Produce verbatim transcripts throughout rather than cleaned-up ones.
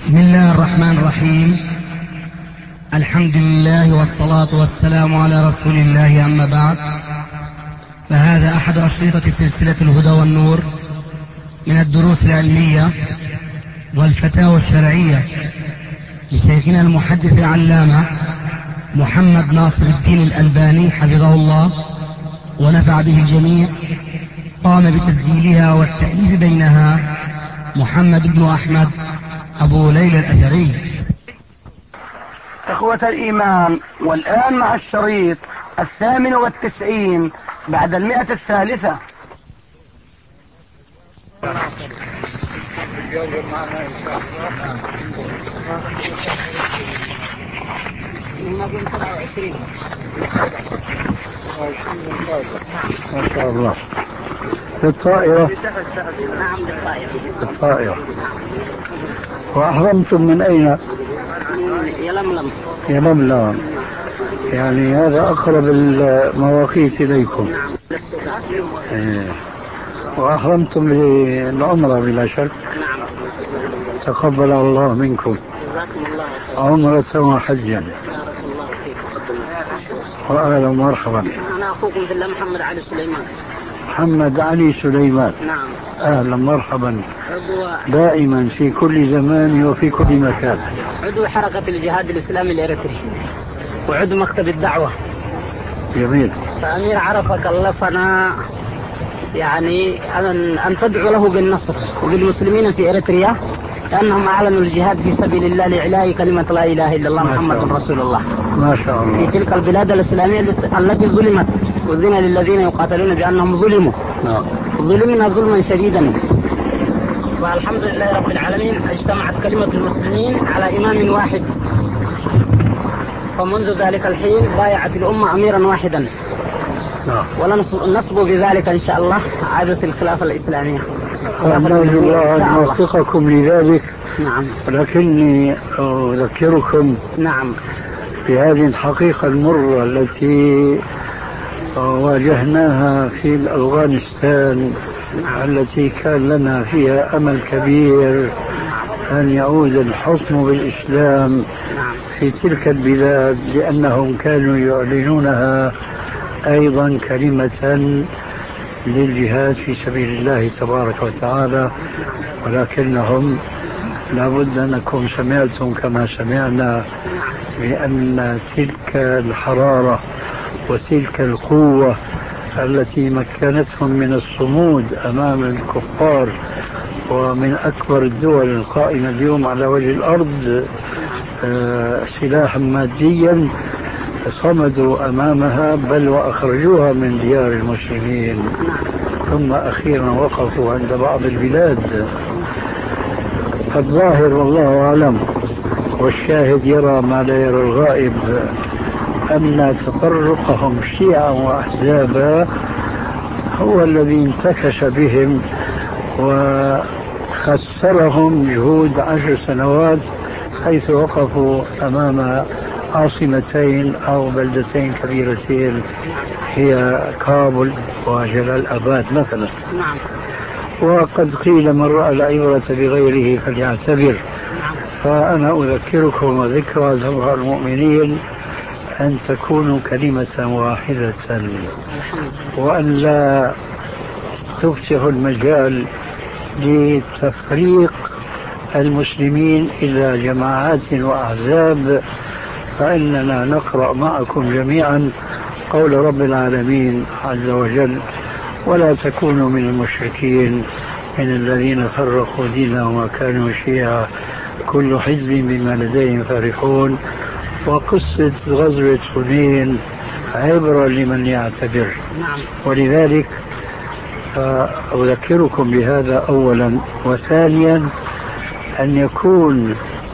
بسم الله الرحمن الرحيم. الحمد لله والصلاة والسلام على رسول الله، أما بعد، فهذا أحد أشرطة سلسلة الهدى والنور من الدروس العلمية والفتاوى الشرعية لشيخنا المحدث العلامة محمد ناصر الدين الألباني حفظه الله ونفع به الجميع. قام بتسجيلها والتأليف بينها محمد بن أحمد أبو ليلى الأثري. إخوة الإيمان، والآن مع الشريط الثامن والتسعين بعد المئة الثالثة. ما شاء الله. للطائرة. نعم للطائرة. الطائرة. وأحرمتم من أين؟ من يلملم. يلملم، يعني هذا أقرب المواقيت إليكم. نعم للسودان. إيه. وأحرمتم للعمرة بلا شك. نعم. تقبل الله منكم. جزاكم الله خير. عمرة وحجا. بارك الله فيك. وأهلا ومرحبا. أنا أخوكم في الله محمد علي سليمان. محمد علي سليمان. نعم. أهلا مرحبا. عضو دائما في كل زمان وفي كل مكان. عضو حركة الجهاد الإسلامي الإريتري وعضو مكتب الدعوة. جميل. فأمير عرفة كلفنا يعني أن, أن تدعو له بالنصر وبالمسلمين في إريتريا، لأنهم أعلنوا الجهاد في سبيل الله لإعلاء كلمة لا إله إلا الله محمد رسول الله. ما شاء الله. في تلك البلاد الإسلامية التي ظلمت، وذن للذين يقاتلون بأنهم ظلموا. نعم. ظلمنا ظلما شديدا، والحمد لله رب العالمين اجتمعت كلمة المسلمين على إمام واحد، فمنذ ذلك الحين بايعت الأمة أميرا واحدا. نعم. ونصب بذلك إن شاء الله عادة الخلافة الإسلامية. نرجو الله أن يوفقكم لذلك. نعم. ولكني أذكركم نعم بهذه الحقيقة المرة التي واجهناها في أفغانستان. نعم. التي كان لنا فيها أمل كبير أن يعود الحكم بالإسلام. نعم. في تلك البلاد، لأنهم كانوا يعلنونها أيضا كلمة للجهاد في سبيل الله تبارك وتعالى، ولكنهم لابد أنكم سمعتم كما سمعنا بأن تلك الحرارة وتلك القوة التي مكنتهم من الصمود أمام الكفار ومن أكبر الدول القائمة اليوم على وجه الأرض سلاحا ماديا، صمدوا أمامها بل وأخرجوها من ديار المسلمين، ثم أخيرا وقفوا عند بعض البلاد. فالظاهر والله أعلم والشاهد يرى ما لا يرى الغائب أن تفرقهم شيعا وأحزابا هو الذي انتكس بهم وخسرهم جهود عشر سنوات، حيث وقفوا أمام عاصمتين أو بلدتين كبيرتين هي كابول وجلال آباد مثلا. نعم. وقد قيل من رأى العبرة بغيره فليعتبر. فأنا أذكركم وذكرى جمهور المؤمنين أن تكونوا كلمة واحدة، وأن لا تفتحوا المجال لتفريق المسلمين إلى جماعات وأحزاب. فإننا نقرأ معكم جميعا قول رب العالمين عز وجل: ولا تكونوا من المشركين من الذين فرقوا دينهم وكانوا شيعا كل حزب بما لديهم فرحون. وقصة غزوة حنين عبرة لمن يعتبر. نعم. ولذلك أذكركم بهذا أولا. وثانيا أن يكون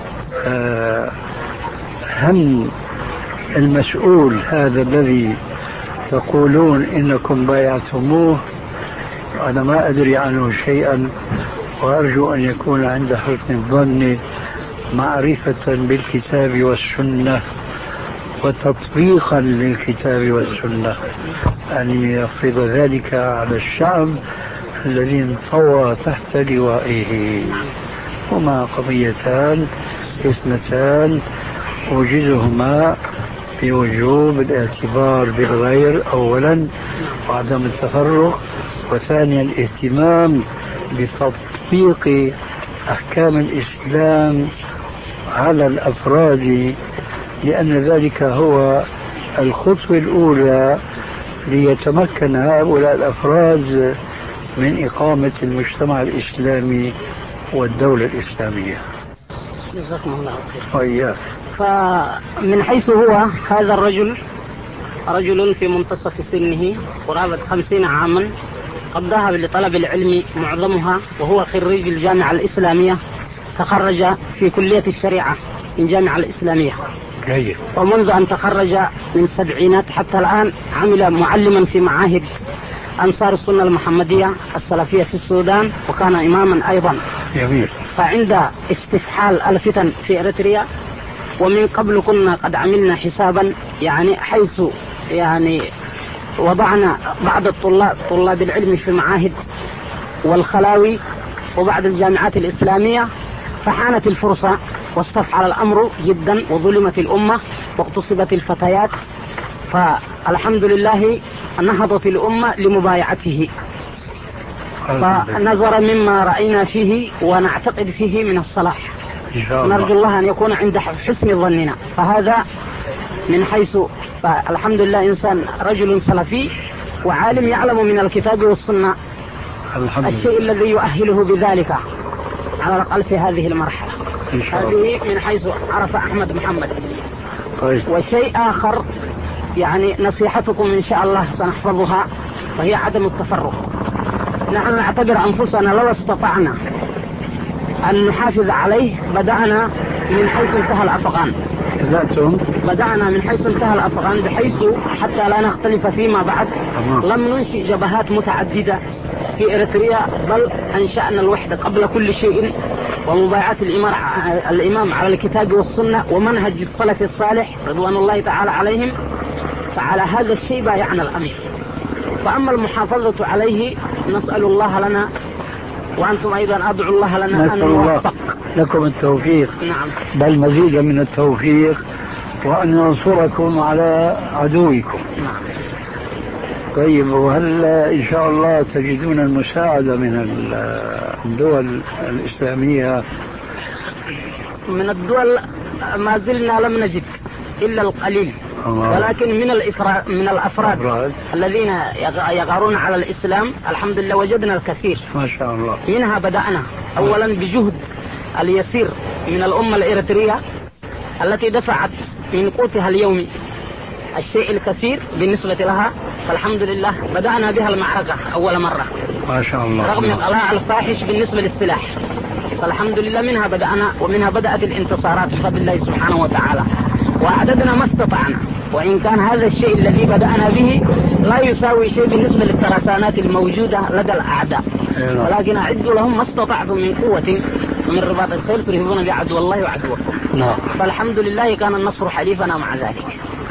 هم المسؤول هذا الذي تقولون إنكم بايعتموه، أنا ما أدري عنه شيئا، وأرجو أن يكون عند حسن الظن معرفة بالكتاب والسنة وتطبيقا للكتاب والسنة، أن يفرض ذلك على الشعب الذي انطوى تحت لوائه. هما قضيتان اثنتان أوجزهما بوجوب الاعتبار بالغير أولا وعدم التفرق، وثانيا الاهتمام بتطبيق أحكام الإسلام على الأفراد، لأن ذلك هو الخطوة الأولى ليتمكن هؤلاء الأفراد من إقامة المجتمع الإسلامي والدولة الإسلامية. جزاكم الله خير. وإياك. فمن حيث هو هذا الرجل رجل في منتصف سنه قرابة خمسين عاما، قضاها لطلب العلم معظمها، وهو خريج الجامعة الإسلامية، تخرج في كلية الشريعة في الجامعة الإسلامية. جيد. ومنذ أن تخرج من السبعينات حتى الآن عمل معلما في معاهد أنصار السنة المحمدية السلفية في السودان، وكان إماما أيضا. جميل. فعند استفحال الفتن في إريتريا، ومن قبل كنا قد عملنا حسابا يعني حيث يعني وضعنا بعض الطلاب طلاب العلم في المعاهد والخلاوي وبعض الجامعات الإسلامية، فحانت الفرصة واستفحل الأمر جدا وظلمت الأمة واغتصبت الفتيات، فالحمد لله نهضت الأمة لمبايعته، فنظر مما رأينا فيه ونعتقد فيه من الصلاح، نرجو الله أن يكون عند حسن ظننا. فهذا من حيث، فالحمد لله إنسان رجل سلفي وعالم يعلم من الكتاب والسنة الشيء الذي يؤهله بذلك على الأقل في هذه المرحلة. هذه من حيث عرف أحمد محمد. طيب. وشيء آخر يعني نصيحتكم إن شاء الله سنحفظها، وهي عدم التفرق. نحن نعتبر أنفسنا لو استطعنا أن نحافظ عليه بدأنا من حيث انتهى الأفغان. ذاتهم بدأنا من حيث انتهى الأفغان، بحيث حتى لا نختلف فيما بعد لم ننشئ جبهات متعددة في إريتريا، بل أنشأنا الوحدة قبل كل شيء، ومبايعة الإمام على الكتاب والسنة ومنهج السلف الصالح رضوان الله تعالى عليهم. فعلى هذا الشيء بايعنا الأمير. فأما المحافظة عليه نسأل الله لنا وأنتم أيضا أدعو الله لنا أن نوفق لكم التوفيق. نعم. بل مزيدا من التوفيق، وأن ينصركم على عدوكم. نعم. طيب، وهل إن شاء الله تجدون المساعدة من الدول الإسلامية؟ من الدول ما زلنا لم نجد إلا القليل، ولكن من الإفراد من الأفراد أفراد. الذين يغارون على الإسلام الحمد لله وجدنا الكثير ما شاء الله. منها بدأنا أولا بجهد اليسير من الأمة الإريترية التي دفعت من قوتها اليومي الشيء الكثير بالنسبة لها، فالحمد لله بدأنا بها المعركة أول مرة ما شاء الله، رغم القلاع الفاحش بالنسبة للسلاح، فالحمد لله منها بدأنا ومنها بدأت الانتصارات بفضل الله سبحانه وتعالى، وعددنا ما استطعنا، وإن كان هذا الشيء الذي بدأنا به لا يساوي شيء بالنسبة للترسانات الموجودة لدى الأعداء، ولكن أعدوا لهم ما استطعتم من قوة ومن رباط الخيل ترهبون بعدو الله وعدوكم. نعم. فالحمد لله كان النصر حليفنا مع ذلك.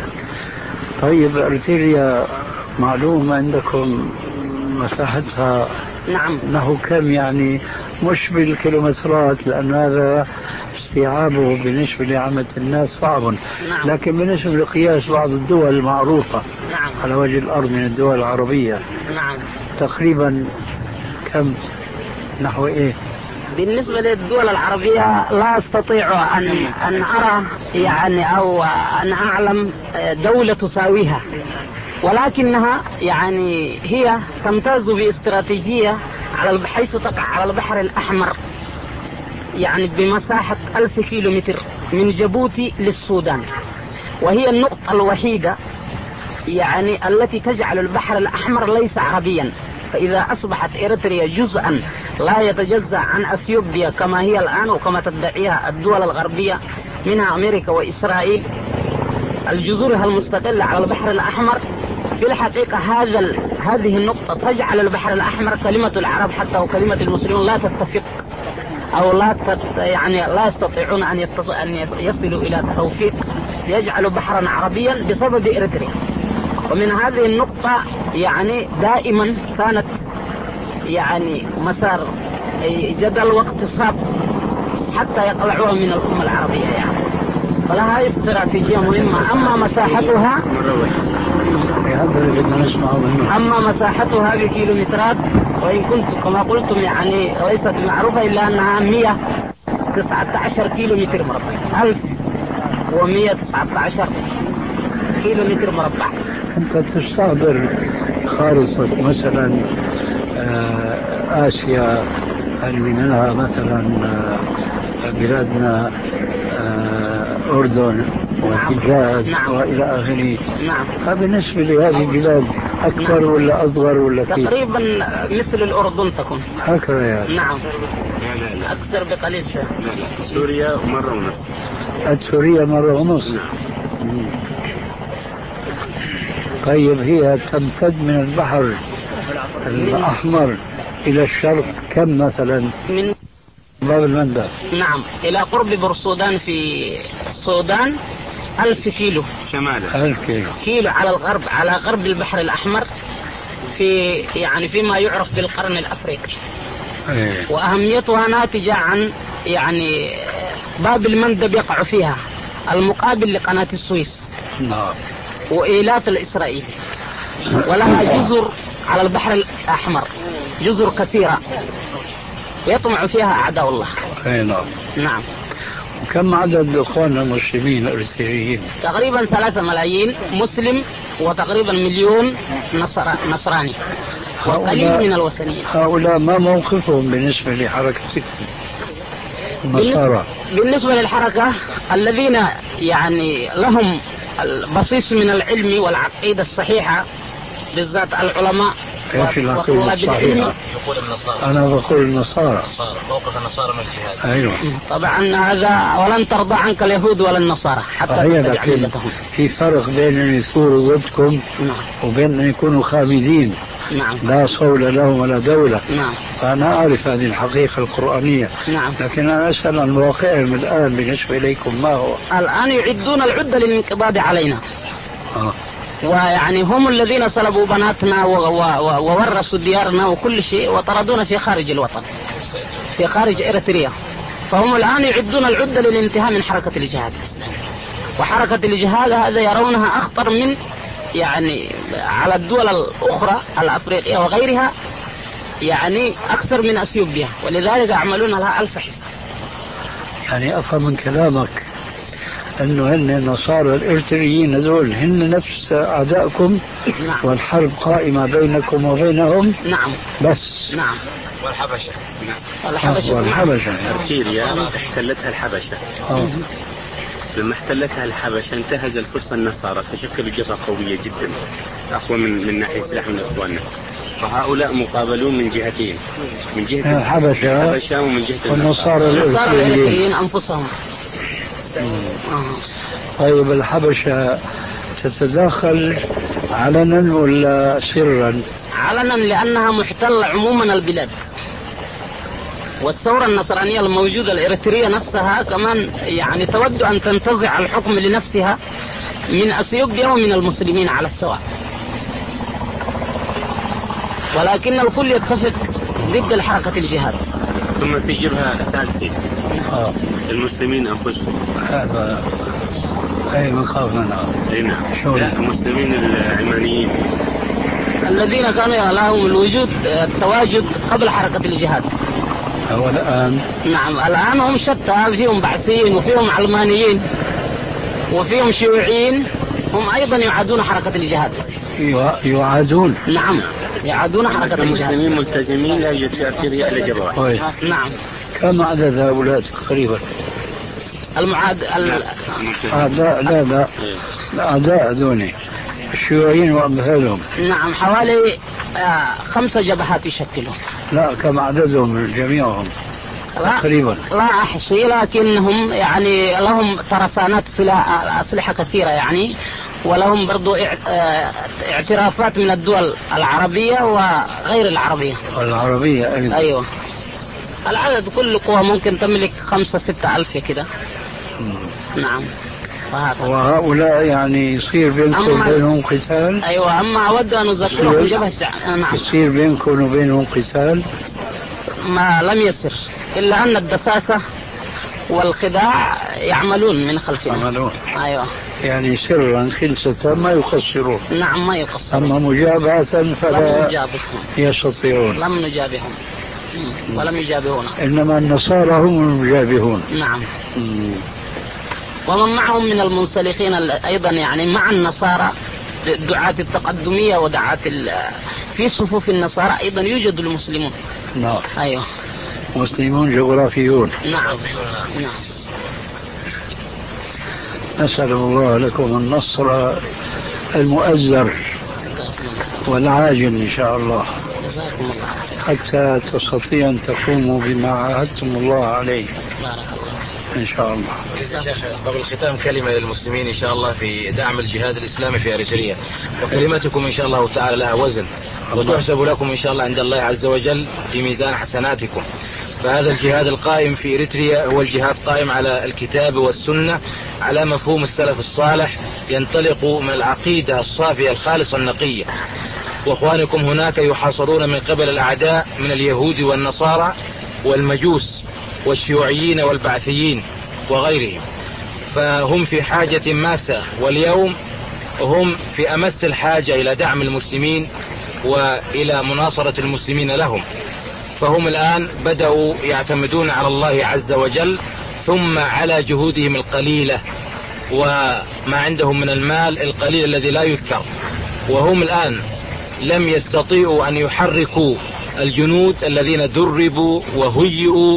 طيب، إريتريا معلوم عندكم مساحتها؟ نعم. أنه كم يعني مش بالكيلومترات، لأن هذا استيعابه بالنسبة لعامة الناس صعب. نعم. لكن بالنسبة لقياس بعض الدول المعروفة نعم. على وجه الأرض من الدول العربية. نعم. تقريبا كم؟ نحو إيه؟ بالنسبة للدول العربية لا أستطيع أن أن أرى يعني أو أن أعلم دولة تساويها، ولكنها يعني هي تمتاز باستراتيجية على حيث تقع على البحر الأحمر، يعني بمساحة ألف كيلومتر من جيبوتي للسودان، وهي النقطة الوحيدة يعني التي تجعل البحر الأحمر ليس عربيا. فإذا أصبحت إريتريا جزءا لا يتجزأ عن أثيوبيا كما هي الآن وكما تدعيها الدول الغربية منها أمريكا وإسرائيل الجزرها المستقلة على البحر الأحمر، في الحقيقة هذا هذه النقطة تجعل البحر الأحمر كلمة العرب حتى وكلمة المسلمين لا تتفق أو لا تت يعني لا يستطيعون أن, أن يصلوا إلى توفيق يجعل بحرا عربيا بسبب إريتريا. ومن هذه النقطة يعني دائما كانت يعني مسار جدل واقتصاب حتى يطلعوها من الأمة العربية يعني. فلها استراتيجية مهمة. أما مساحتها أما مساحتها بكيلومترات، وإن كنت كما قلتم يعني ليست معروفة إلا أنها مئة وتسعة عشر كيلومتر مربع، ألف ومئة وتسعة عشر كيلومتر مربع. أنت تستحضر خارطة مثلا آسيا اللي منها مثلا بلادنا أردن والحجاز نعم. وإلى آخره. نعم. فبالنسبة لهذه البلاد أكبر نعم. ولا أصغر ولا كيف؟ تقريبا مثل الأردن تكون هكذا يعني. نعم. لا لا. أكثر بقليل شوي. لا لا. سوريا مرة ونص. سوريا مرة ونص. نعم. طيب هي تمتد من البحر الأحمر إلى الشرق كم مثلا؟ من باب المندب. نعم إلى قرب بورسودان في السودان ألف كيلو شمالا. ألف كيلو. كيلو على الغرب، على غرب البحر الأحمر، في يعني فيما يعرف بالقرن الأفريقي. أيه. وأهميتها ناتجة عن يعني باب المندب يقع فيها المقابل لقناة السويس. نعم. وإيلات الإسرائيلي، ولها جزر على البحر الأحمر، جزر كثيرة يطمع فيها أعداء الله. أي نعم. نعم. وكم عدد إخواننا المسلمين الإريتريين؟ تقريبا ثلاثة ملايين مسلم، وتقريبا مليون نصر... نصراني، وقليل من الوثنيين. هؤلاء ما موقفهم بالنسبة لحركتكم النصارى؟ بالنسبة للحركة الذين يعني لهم البصيص من العلم والعقيدة الصحيحة، بالذات العلماء وطلاب العلم. يقول النصارى. أنا بقول النصارى. موقف النصارى من الجهاد. أيوة. طبعا هذا ولن ترضى عنك اليهود ولا النصارى حتى تتبع ملتهم. في فرق بين أن يثوروا ضدكم وبين أن يكونوا خامدين. نعم. لا صول لهم ولا دولة. نعم. فأنا أعرف هذه الحقيقة القرآنية. نعم. لكن أنا أسأل عن واقعهم الآن بالنسبة إليكم ما هو؟ الآن يعدون العدة للانقضاض علينا. آه. ويعني هم الذين صلبوا بناتنا وورثوا ديارنا وكل شيء، وطردونا في خارج الوطن، في خارج إريتريا. فهم الآن يعدون العدة للانتهاء من حركة الجهاد. وحركة الجهاد هذا يرونها أخطر من يعني على الدول الأخرى الأفريقية وغيرها، يعني أكثر من أثيوبيا، ولذلك يعملون لها ألف حساب. يعني أفهم من كلامك أنه هن النصارى الإريتريين هذول هن نفس أعدائكم. نعم. والحرب قائمة بينكم وبينهم. نعم. بس. نعم. والحبشة. والحبشة. والحبشة. أرتيريا احتلتها الحبشة. آه. لما احتلتها الحبشة انتهز الفرصة النصارى فشكلوا جبهة قوية جدا، أقوى من من ناحية سلاح من إخواننا. فهؤلاء مقابلون من جهتين، من جهة الحبشة, الحبشة ومن جهة النصارى الإريتريين أنفسهم. طيب الحبشة تتدخل علنا ولا سرا؟ علنا، لأنها محتلة عموما البلاد. والثورة النصرانية الموجودة الإريترية نفسها كمان يعني تود أن تنتزع الحكم لنفسها من أثيوبيا ومن المسلمين على السواء، ولكن الكل يتفق ضد الحركة الجهاد. ثم في جبهة ثالثة آه. المسلمين أنفسهم. هذا أي مخاف منها. أي نعم. لا، المسلمين العلمانيين الذين كانوا لهم الوجود التواجد قبل حركة الجهاد. هو الآن. نعم الآن هم شتى، فيهم بعثيين وفيهم علمانيين وفيهم شيوعيين، هم أيضا يعادون حركة الجهاد. يعادون. نعم يعادون حركة الجهاد. المسلمين ملتزمين لا يوجد في أرتيريا إلا جبهة واحدة. نعم. كم عدد هؤلاء تقريبا؟ المعاد ال... أعداء لا لا الأعداء دوني الشيوعيين وأمثالهم. نعم حوالي آه خمسة جبهات يشكلون. لا كم عددهم جميعهم تقريبا؟ لا أحصي، لكنهم يعني لهم ترسانات سلاح أسلحة كثيرة يعني، ولهم برضو اعترافات من الدول العربية وغير العربية. العربية أيضا. أيوة. العدد كل قوة ممكن تملك خمسة ستة ألف كده. نعم. وهذا. وهؤلاء يعني يصير بينكم وبينهم قتال؟ أيوة. أما أود أن أذكركم جبهة الشعب. نعم. يصير بينكم وبينهم قتال؟ ما لم يسر، إلا أن الدساسة والخداع يعملون من خلفنا. يعملون. أيوة. يعني سرا خلسة ما يقصرون. نعم ما يقصرون. أما مجابهة فلا يستطيعون. لم نجابههم ولم يجابهونا. إنما النصارى هم المجابهون. نعم. مم. ومن معهم من المنسلخين أيضا يعني مع النصارى دعاة التقدمية ودعاة في صفوف النصارى أيضا يوجد المسلمون. نعم. أيوة. مسلمون جغرافيون. نعم. نعم. نسأل الله لكم النصر المؤزر والعاجل إن شاء الله حتى تستطيع أن تقوموا بما عاهدتم الله عليه إن شاء الله. قبل الختام كلمة للمسلمين إن شاء الله في دعم الجهاد الإسلامي في أريتريا، وكلمتكم إن شاء الله تعالى لها وزن وتحسب لكم إن شاء الله عند الله عز وجل في ميزان حسناتكم. فهذا الجهاد القائم في إريتريا هو الجهاد قائم على الكتاب والسنة على مفهوم السلف الصالح، ينطلق من العقيدة الصافية الخالصة النقية. وإخوانكم هناك يحاصرون من قبل الأعداء من اليهود والنصارى والمجوس والشيوعيين والبعثيين وغيرهم، فهم في حاجة ماسة، واليوم هم في أمس الحاجة إلى دعم المسلمين وإلى مناصرة المسلمين لهم. فهم الآن بدأوا يعتمدون على الله عز وجل ثم على جهودهم القليلة وما عندهم من المال القليل الذي لا يذكر، وهم الآن لم يستطيعوا أن يحركوا الجنود الذين دربوا وهيئوا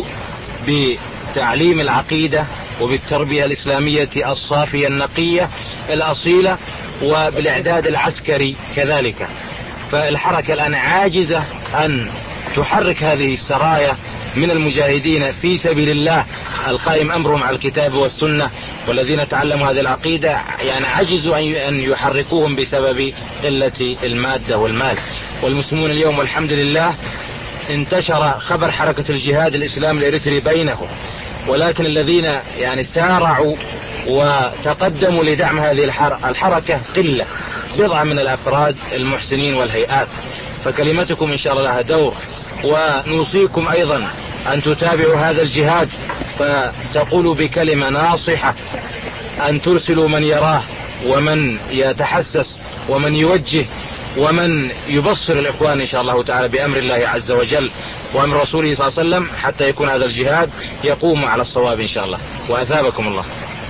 بتعليم العقيدة وبالتربية الإسلامية الصافية النقية الأصيلة وبالإعداد العسكري كذلك. فالحركة الآن عاجزة أن تحرك هذه السرايا من المجاهدين في سبيل الله القائم أمرهم على الكتاب والسنة، والذين تعلموا هذه العقيدة يعني عجزوا أن يحركوهم بسبب قلة المادة والمال. والمسلمون اليوم والحمد لله انتشر خبر حركة الجهاد الإسلامي الإريتري بينهم، ولكن الذين يعني سارعوا وتقدموا لدعم هذه الحركة قلة، بضعة من الأفراد المحسنين والهيئات. فكلمتكم إن شاء الله لها دور، ونوصيكم أيضا أن تتابعوا هذا الجهاد فتقولوا بكلمة ناصحة، أن ترسلوا من يراه ومن يتحسس ومن يوجه ومن يبصر الإخوان إن شاء الله تعالى بأمر الله عز وجل وأمر رسوله صلى الله عليه وسلم، حتى يكون هذا الجهاد يقوم على الصواب إن شاء الله. وأثابكم الله.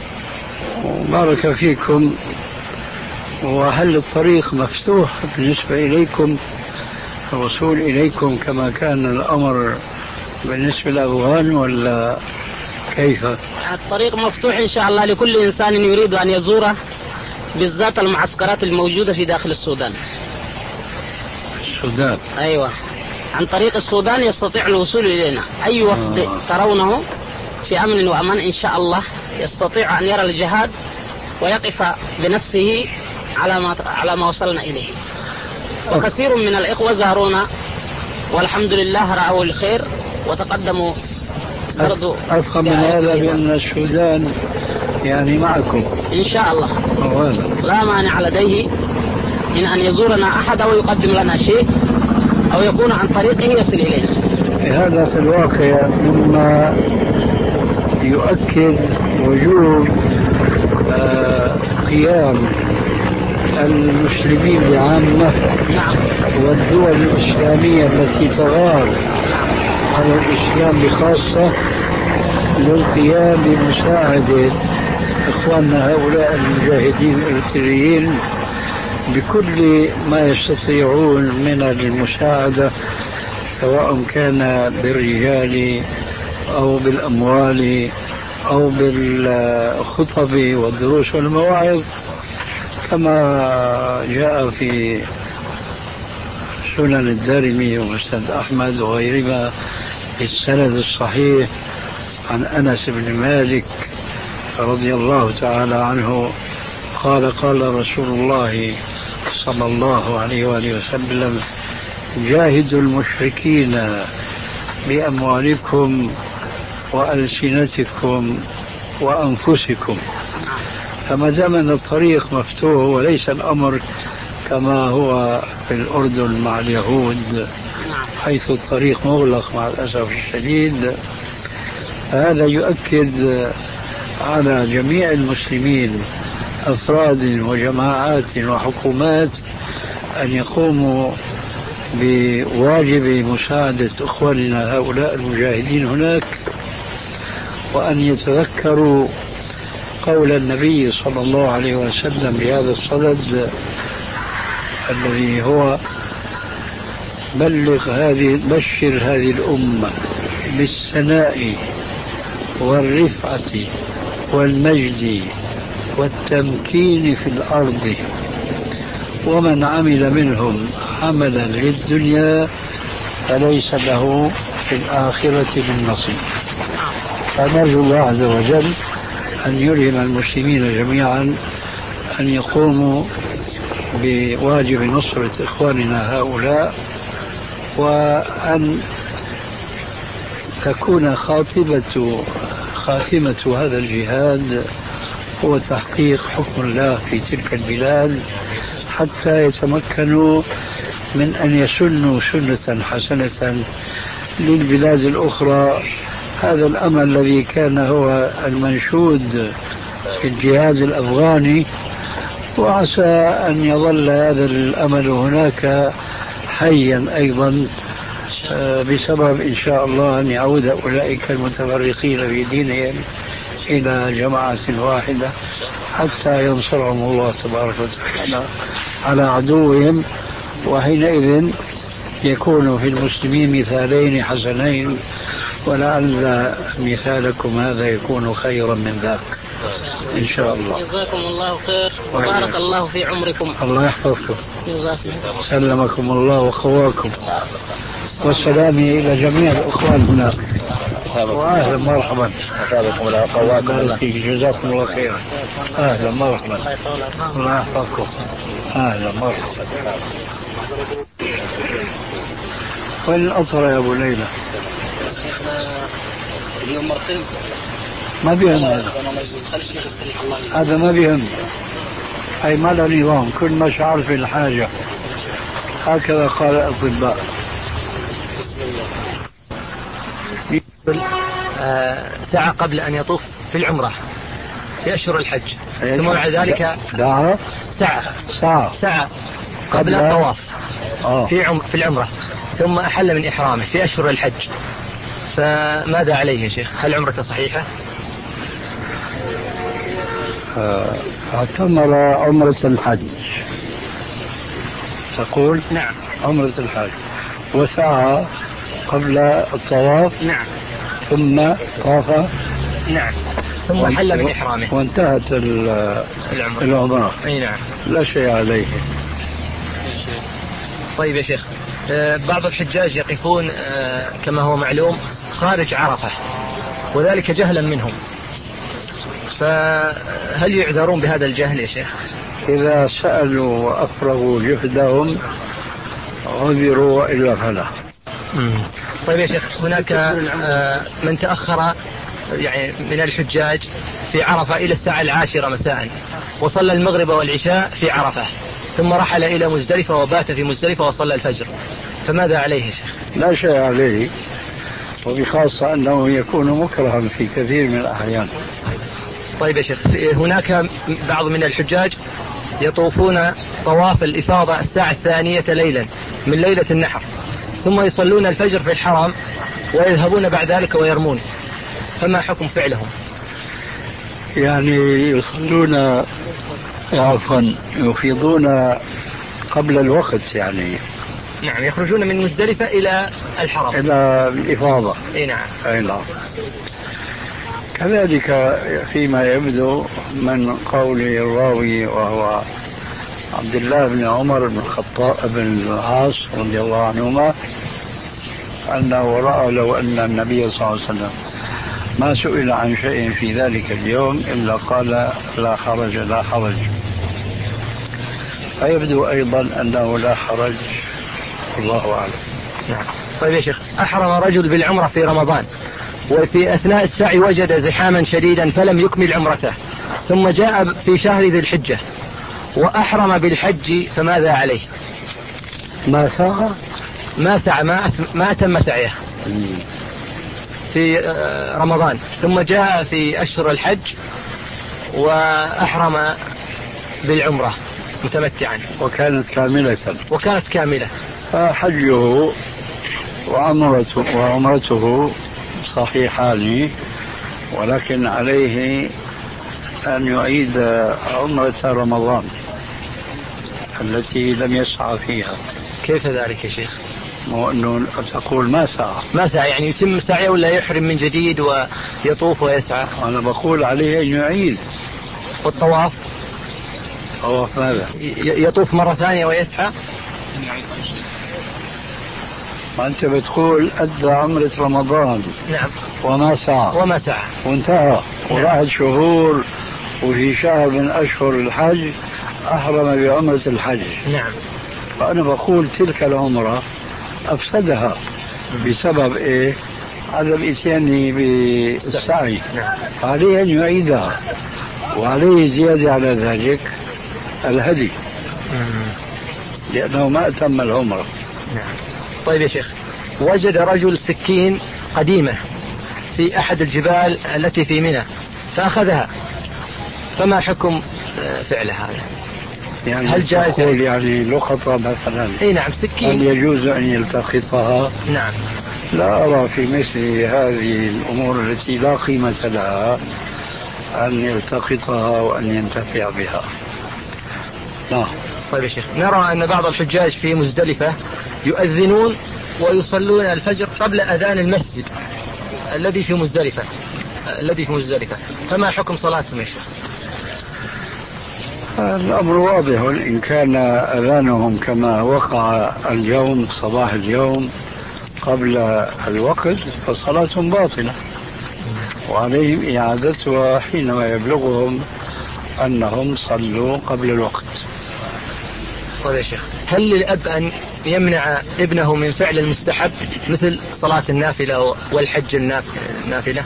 بارك فيكم. وهل الطريق مفتوح بالنسبة إليكم الوصول إليكم كما كان الأمر بالنسبة للأفغان ولا كيف؟ الطريق مفتوح إن شاء الله لكل إنسان يريد أن يزوره، بالذات المعسكرات الموجودة في داخل السودان. السودان؟ أيوة، عن طريق السودان يستطيع الوصول إلينا. أي وفد آه. ترونه في أمن وأمان إن شاء الله يستطيع أن يرى الجهاد ويقف بنفسه على ما على ما وصلنا إليه. وكثير من الإخوة زارونا والحمد لله رأوا الخير وتقدموا برضو. أفهم من هذا بأن السودان يعني معكم إن شاء الله. أولا. لا مانع لديه من أن يزورنا أحد أو يقدم لنا شيء أو يكون عن طريقه يصل إلينا. هذا في الواقع مما يؤكد وجوب آه قيام المسلمين بعامة نعم. والدول الإسلامية التي تغار على الإسلام بخاصة للقيام بمساعدة إخواننا هؤلاء المجاهدين الإريتريين بكل ما يستطيعون من المساعدة، سواء كان بالرجال أو بالأموال أو بالخطب والدروس والمواعظ، كما جاء في سنن الدارمي ومسند أحمد وغيرهما في السند الصحيح عن أنس بن مالك رضي الله تعالى عنه قال قال رسول الله صلى الله عليه وآله وسلم: جاهدوا المشركين بأموالكم وألسنتكم وأنفسكم. فما دام أن الطريق مفتوح وليس الأمر كما هو في الأردن مع اليهود حيث الطريق مغلق مع الأسف الشديد، هذا يؤكد على جميع المسلمين أفراد وجماعات وحكومات أن يقوموا بواجب مساعدة إخواننا هؤلاء المجاهدين هناك، وأن يتذكروا قول النبي صلى الله عليه وسلم بهذا الصدد الذي هو بلغ هذه بشر هذه الأمة بالثناء والرفعة والمجد والتمكين في الأرض، ومن عمل منهم عملا للدنيا فليس له في الآخرة من نصيب. فنرجو الله عز وجل أن يلهم المسلمين جميعا أن يقوموا بواجب نصرة إخواننا هؤلاء، وأن تكون خاتمة خاتمة هذا الجهاد هو تحقيق حكم الله في تلك البلاد، حتى يتمكنوا من أن يسنوا سنة حسنة للبلاد الأخرى. هذا الأمل الذي كان هو المنشود في الجهاد الأفغاني، وعسى أن يظل هذا الأمل هناك حيا أيضا بسبب إن شاء الله أن يعود أولئك المتفرقين في دينهم إلى جماعة واحدة حتى ينصرهم الله تبارك وتعالى على عدوهم، وحينئذ يكون في المسلمين مثالين حسنين، ولعل مثالكم هذا يكون خيرا من ذاك إن شاء الله. جزاكم الله خير وبارك الله في عمركم. الله يحفظكم. جزاكم سلمكم الله وقواكم، والسلام إلى جميع الأخوان هناك، وأهلا مرحبا. أسابقكم الله وقواكم. جزاكم الله خيرا. أهلا مرحبا. الله يحفظكم. أهلا مرحبا. وين الأطر يا أبو ليلى؟ اليوم مرتين ما بيهم هذا، هذا ما بيهم، أي ما له نظام، كل ما شعر في الحاجة، هكذا قال الأطباء. آه ساعة قبل أن يطوف في العمرة في أشهر الحج، ثم بعد ذلك ساعة ساعة ساعة ساعة قبل الطواف آه. في عم في العمرة، ثم أحل من إحرامه في أشهر الحج، فماذا عليه يا شيخ؟ هل عمرته صحيحة؟ اعتمر عمرة الحج تقول؟ نعم عمرة الحج، وسعى قبل الطواف. نعم. ثم طاف. نعم. ثم حل من إحرامه وانتهت العمرة. العمرة. أي نعم. لا شيء عليه. طيب يا شيخ، بعض الحجاج يقفون كما هو معلوم خارج عرفة، وذلك جهلا منهم، فهل يعذرون بهذا الجهل يا شيخ؟ إذا سألوا وأفرغوا جهدهم عذروا وإلا فلا. طيب يا شيخ، هناك من تأخر يعني من الحجاج في عرفة إلى الساعة العاشرة مساء، وصلى المغرب والعشاء في عرفة، ثم رحل إلى مزدلفة وبات في مزدلفة وصلى الفجر، فماذا عليه يا شيخ؟ لا شيء عليه، وبخاصة أنه يكون مكرها في كثير من الأحيان. طيب يا شيخ، هناك بعض من الحجاج يطوفون طواف الإفاضة الساعة الثانية ليلا من ليلة النحر، ثم يصلون الفجر في الحرم ويذهبون بعد ذلك ويرمون، فما حكم فعلهم؟ يعني يصلون عفوا يفيضون قبل الوقت يعني. نعم، يخرجون من مزدلفة إلى الحرم إلى الإفاضة. أي نعم. أي نعم. كذلك فيما يبدو من قول الراوي وهو عبد الله بن عمر بن الخطاب بن العاص رضي الله عنهما أنه رأى لو أن النبي صلى الله عليه وسلم ما سئل عن شيء في ذلك اليوم إلا قال لا حرج لا حرج، فيبدو أيضا أنه لا حرج، الله أعلم. نعم. طيب يا شيخ، أحرم رجل بالعمرة في رمضان، وفي أثناء السعي وجد زحاما شديدا فلم يكمل عمرته، ثم جاء في شهر ذي الحجة وأحرم بالحج، فماذا عليه؟ ما سعى ما سعى ما, أث... ما أتم سعيه في رمضان ثم جاء في أشهر الحج وأحرم بالعمرة متمتعا وكانت كاملة وكانت كاملة فحجه وعمرته, وعمرته صحيحان، ولكن عليه أن يعيد عمرة رمضان التي لم يسعى فيها. كيف ذلك يا شيخ؟ مو أنه تقول ما سعى ما سعى يعني يتم سعيه ولا يحرم من جديد ويطوف ويسعى؟ أنا بقول عليه أن يعيد. والطواف؟ طواف ماذا؟ يطوف مرة ثانية ويسعى؟ ما أنت بتقول أدى عمرة رمضان. نعم. وما سعى وما سعى وانتهى. نعم. وراحت شهور وفي شهر من أشهر الحج أحرم بعمرة الحج. نعم. فأنا بقول تلك العمرة أفسدها بسبب إيه؟ عدم إتيانه بالسعي. نعم. عليه أن يعيدها، وعليه زيادة على ذلك الهدي لأنه ما أتم العمرة. نعم. طيب يا شيخ، وجد رجل سكين قديمة في أحد الجبال التي في منى فأخذها، فما حكم فعل هذا؟ يعني هل جائز يعني لقطة مثلا؟ اي نعم سكين. هل يجوز أن يلتقطها؟ نعم. لا أرى في مثل هذه الأمور التي لا قيمة لها أن يلتقطها وأن ينتفع بها. لا. طيب يا شيخ، نرى أن بعض الحجاج في مزدلفة يؤذنون ويصلون الفجر قبل أذان المسجد الذي في مزدلفة الذي في مزدلفة فما حكم صلاتهم يا شيخ؟ الأمر واضح، إن كان أذانهم كما وقع اليوم صباح اليوم قبل الوقت فصلاتهم باطلة، وعليهم إعادتها حينما يبلغهم أنهم صلوا قبل الوقت. طيب يا شيخ، هل للأب أن يمنع ابنه من فعل المستحب مثل صلاة النافلة والحج النافلة؟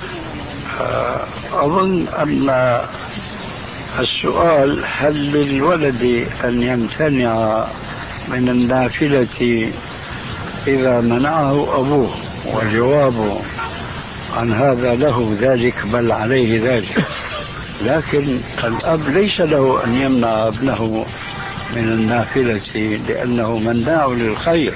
أظن أن السؤال هل للولد أن يمتنع من النافلة إذا منعه أبوه، والجواب عن هذا له ذلك بل عليه ذلك، لكن الأب ليس له أن يمنع ابنه من النافلة لأنه مناع للخير.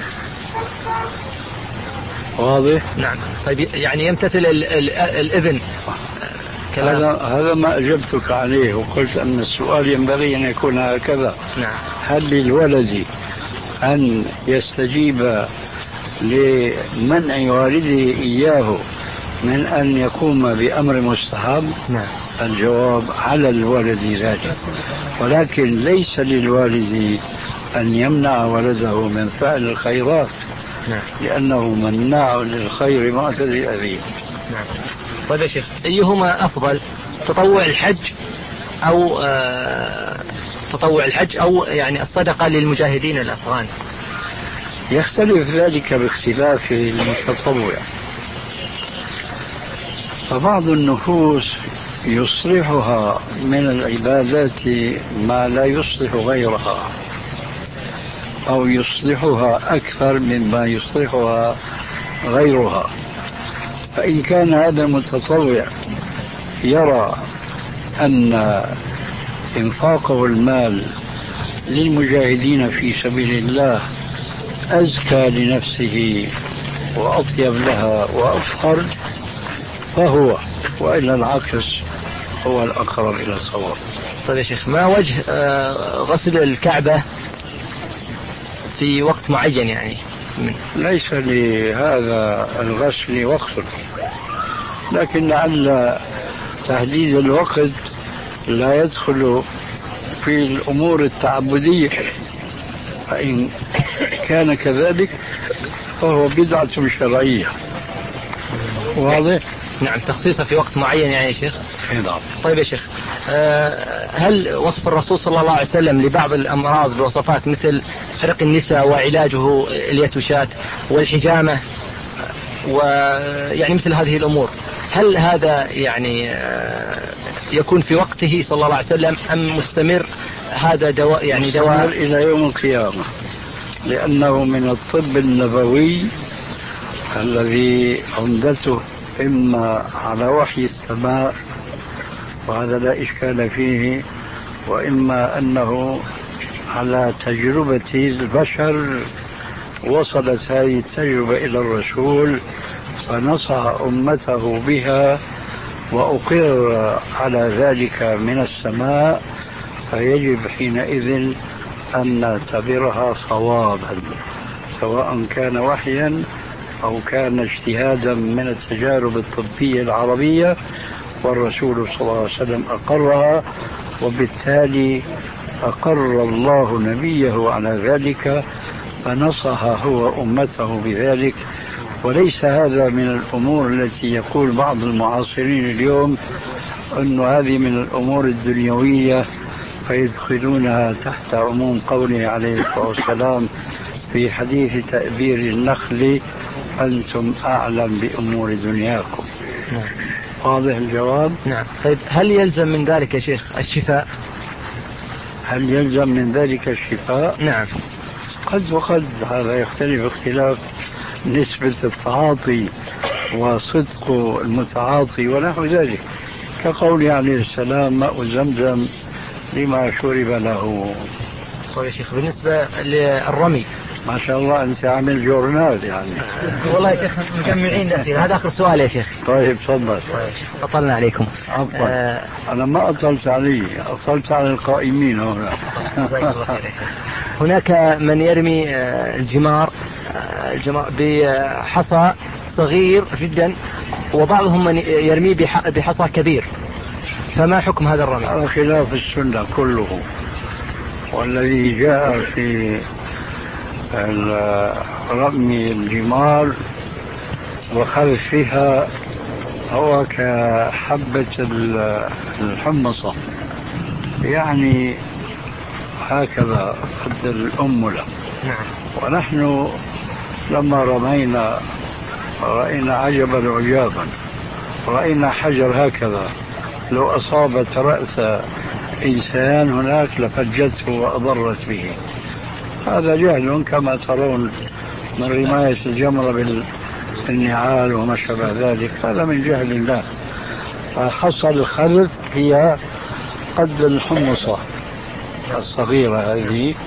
واضح؟ نعم. طيب يعني يمتثل ال ال الابن. هذا هذا ما أجبتك عليه وقلت أن السؤال ينبغي أن يكون هكذا. نعم. هل للولد أن يستجيب لمنع والده إياه من أن يقوم بأمر مستحب؟ نعم. الجواب على الولد ذلك، ولكن ليس للوالد أن يمنع ولده من فعل الخيرات. نعم. لأنه مناع للخير معتدي أبيه. نعم. طيب يا شيخ، أيهما أفضل، تطوع الحج أو آه تطوع الحج أو يعني الصدقة للمجاهدين الأفغان؟ يختلف ذلك باختلاف المتطوع، فبعض النفوس يصلحها من العبادات ما لا يصلح غيرها، أو يصلحها أكثر مما يصلحها غيرها. فإن كان هذا المتطوع يرى أن إنفاقه المال للمجاهدين في سبيل الله أزكى لنفسه وأطيب لها وأفخر فهو، وإلا العكس هو الأقرب إلى الصواب. طيب يا شيخ، ما وجه غسل الكعبة في وقت معين يعني؟ ليس لهذا الغسل وقت، لكن لعل تحديد الوقت لا يدخل في الأمور التعبدية، فإن كان كذلك فهو بدعة شرعية. واضح؟ نعم. تخصيصه في وقت معين يعني يا شيخ؟ نعم. طيب يا شيخ، هل وصف الرسول صلى الله عليه وسلم لبعض الأمراض بوصفات مثل حرق النساء وعلاجه اليتوشات والحجامة ويعني مثل هذه الأمور، هل هذا يعني يكون في وقته صلى الله عليه وسلم أم مستمر هذا دواء يعني دواء إلى يوم القيامة؟ لأنه من الطب النبوي الذي عمدته إما على وحي السماء وهذا لا إشكال فيه، وإما أنه على تجربة البشر وصلت هذه التجربة إلى الرسول فنصح أمته بها وأقر على ذلك من السماء، فيجب حينئذ أن نعتبرها صوابا سواء كان وحيا أو كان اجتهادا من التجارب الطبية العربية، والرسول صلى الله عليه وسلم أقرها، وبالتالي أقر الله نبيه على ذلك فنصح هو أمته بذلك. وليس هذا من الأمور التي يقول بعض المعاصرين اليوم أن هذه من الأمور الدنيوية فيدخلونها تحت عموم قوله عليه الصلاة والسلام في حديث تأبير النخل أنتم أعلم بأمور دنياكم. نعم. واضح الجواب؟ نعم. طيب هل يلزم من ذلك يا شيخ الشفاء؟ هل يلزم من ذلك الشفاء؟ نعم. قد وقد، هذا يختلف اختلاف نسبة التعاطي وصدق المتعاطي ونحو ذلك، كقول عليه السلام ماء زمزم لما شرب له. طيب يا شيخ بالنسبة للرمي، ما شاء الله أنت عامل جورنال يعني. والله يا شيخ مجمعين الأسئلة، هذا آخر سؤال يا شيخ. طيب تفضل. أطلنا عليكم. عفوا. آه أنا ما أطلت علي، أطلت على القائمين هنا. هناك من يرمي الجمار الجمار بحصى صغير جدا، وبعضهم من يرميه بحصى كبير، فما حكم هذا الرمي؟ على خلاف السنة كله، والذي جاء في رمي الجمار وخلفها هو كحبة الحمصة، يعني هكذا قد الأملة. نعم. ونحن لما رمينا رأينا عجبا عجابا، رأينا حجر هكذا لو أصابت رأس إنسان هناك لفجته وأضرت به. هذا جهل كما ترون من رماية الجمرة بالنعال وما شابه ذلك، هذا من جهل الله. فحصل الخلف هي قد الحمصة الصغيرة هذه،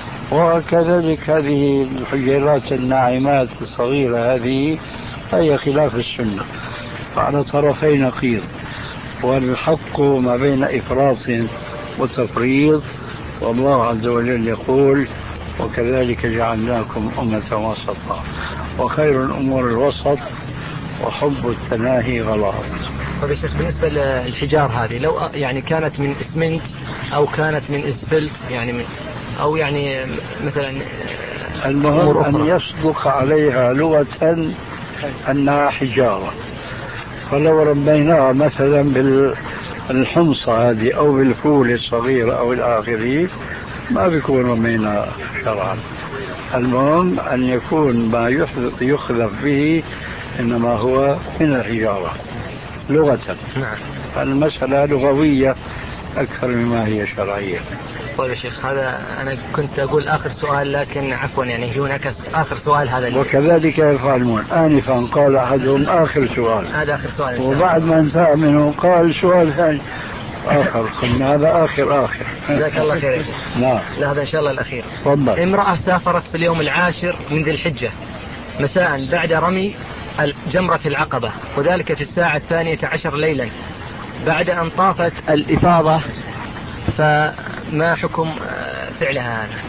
وكذلك هذه الحجيرات الناعمات الصغيرة هذه هي خلاف السنة، على طرفي نقيض، والحق ما بين إفراط وتفريط. والله عز وجل يقول وكذلك جعلناكم أمة وسطا وخير الأمور الوسط وحب التناهي غلط. طيب الشيخ بالنسبة للحجار هذه لو يعني كانت من إسمنت أو كانت من إسفلت يعني من أو يعني مثلا المهم أن يصدق عليها لغة أنها حجارة، فلو رميناها مثلا بالحمصة هذه أو بالفول الصغير أو الآخرين ما بيكون رمينا شرعا. المهم أن يكون ما يخذف به إنما هو من الحجارة لغة. نعم. المسألة لغوية أكثر مما هي شرعية. طيب يا شيخ هذا أنا كنت أقول آخر سؤال، لكن عفوا يعني هناك آخر سؤال هذا اللي. وكذلك يفعلون. آنفا قال أحدهم آخر سؤال، هذا آخر سؤال، وبعد ما انتهى منه قال سؤال ثاني آخر، قلنا هذا آخر آخر. جزاك الله خير يا شيخ. نعم. لا هذا إن شاء الله الأخير. تفضل. امرأة سافرت في اليوم العاشر من ذي الحجة مساء بعد رمي جمرة العقبة، وذلك في الساعة الثانية عشر ليلا بعد أن طافت الإفاضة، فما حكم فعلها هذا؟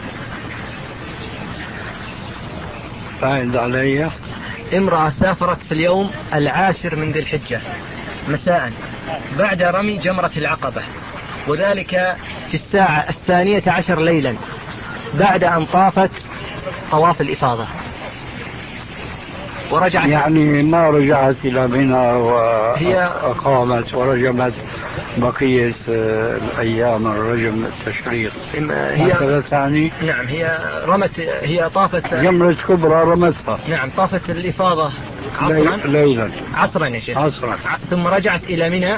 فاعد علي. امرأة سافرت في اليوم العاشر من ذي الحجة مساء بعد رمي جمرة العقبة، وذلك في الساعة الثانية عشر ليلا بعد أن طافت طواف الإفاضة ورجعت، يعني ما رجعت إلى منى وأقامت ورجمت بقية الأيام الرجم التشريق. هي تعني؟ نعم هي رمت هي طافت جمرة كبرى رمتها. نعم طافت الإفاضة عصرا ليلا عصرا يا شيخ عصرا، ثم رجعت إلى منى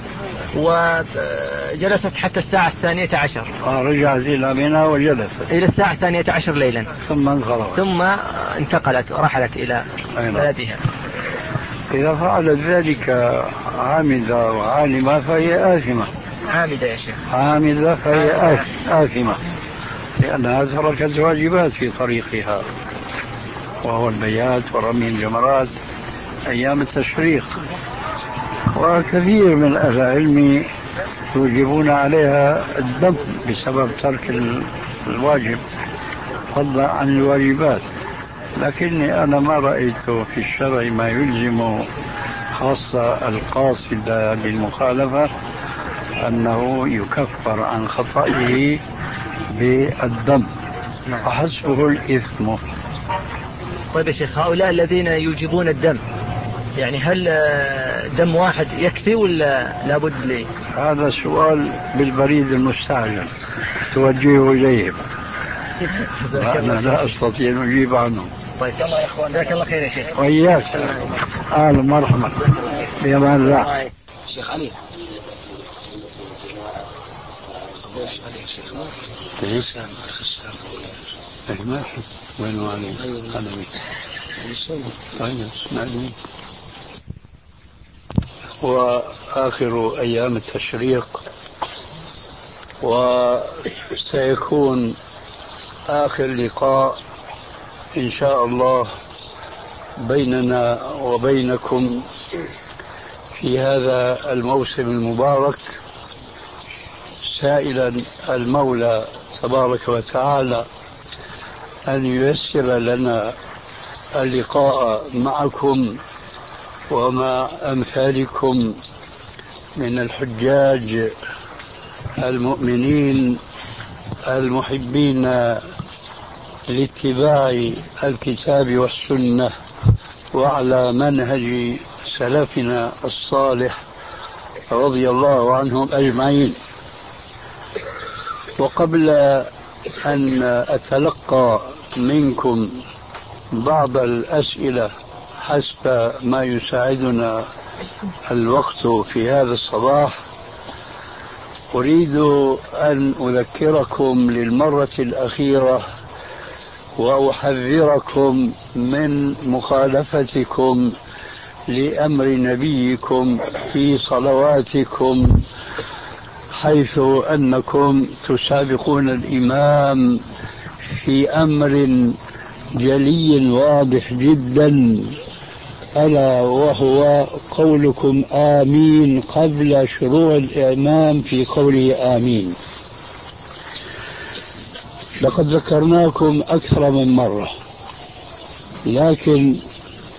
وجلست حتى الساعة الثانية عشر. آه رجعت إلى منى وجلست إلى الساعة الثانية عشر ليلا ثم انصرفت ثم انتقلت ورحلت إلى بلدها. إذا فعلت ذلك عامدة وعالمة فهي آثمة. عامدة يا شيخ. عامدة فهي آثمة لأنها تركت واجبات في طريقها، وهو البيات ورمي الجمرات أيام التشريق. وكثير من أهل العلم يوجبون عليها الدم بسبب ترك الواجب فضلا عن الواجبات. لكني أنا ما رأيت في الشرع ما يلزم خاصة القاصد بالمخالفة أنه يكفر عن خطئه بالدم، فحسبه الإثم. طيب يا شيخ، هؤلاء الذين يوجبون الدم يعني هل دم واحد يكفي ولا لابد لي؟ هذا سؤال بالبريد المستعجل توجهه إليهم، أنا لا أستطيع أن أجيب عنه. طيب يلا يا إخوان، جزاك الله خير يا شيخ. وإياك. أهلا مرحبا بأمان الله. شيخ علي ايش علي يا شيخ؟ ايش؟ الخشاب ما وين علي؟ هذا مين؟ ايوه اسمعني. وآخر أيام التشريق، وسيكون آخر لقاء إن شاء الله بيننا وبينكم في هذا الموسم المبارك، سائلا المولى تبارك وتعالى أن ييسر لنا اللقاء معكم ومع أمثالكم من الحجاج المؤمنين المحبين لاتباع الكتاب والسنة وعلى منهج سلفنا الصالح رضي الله عنهم أجمعين. وقبل أن أتلقى منكم بعض الأسئلة حسب ما يساعدنا الوقت في هذا الصباح، أريد أن أذكركم للمرة الأخيرة وأحذركم من مخالفتكم لأمر نبيكم في صلواتكم، حيث أنكم تسابقون الإمام في أمر جلي واضح جدا، ألا وهو قولكم آمين قبل شروع الإمام في قوله آمين. لقد ذكرناكم أكثر من مرة، لكن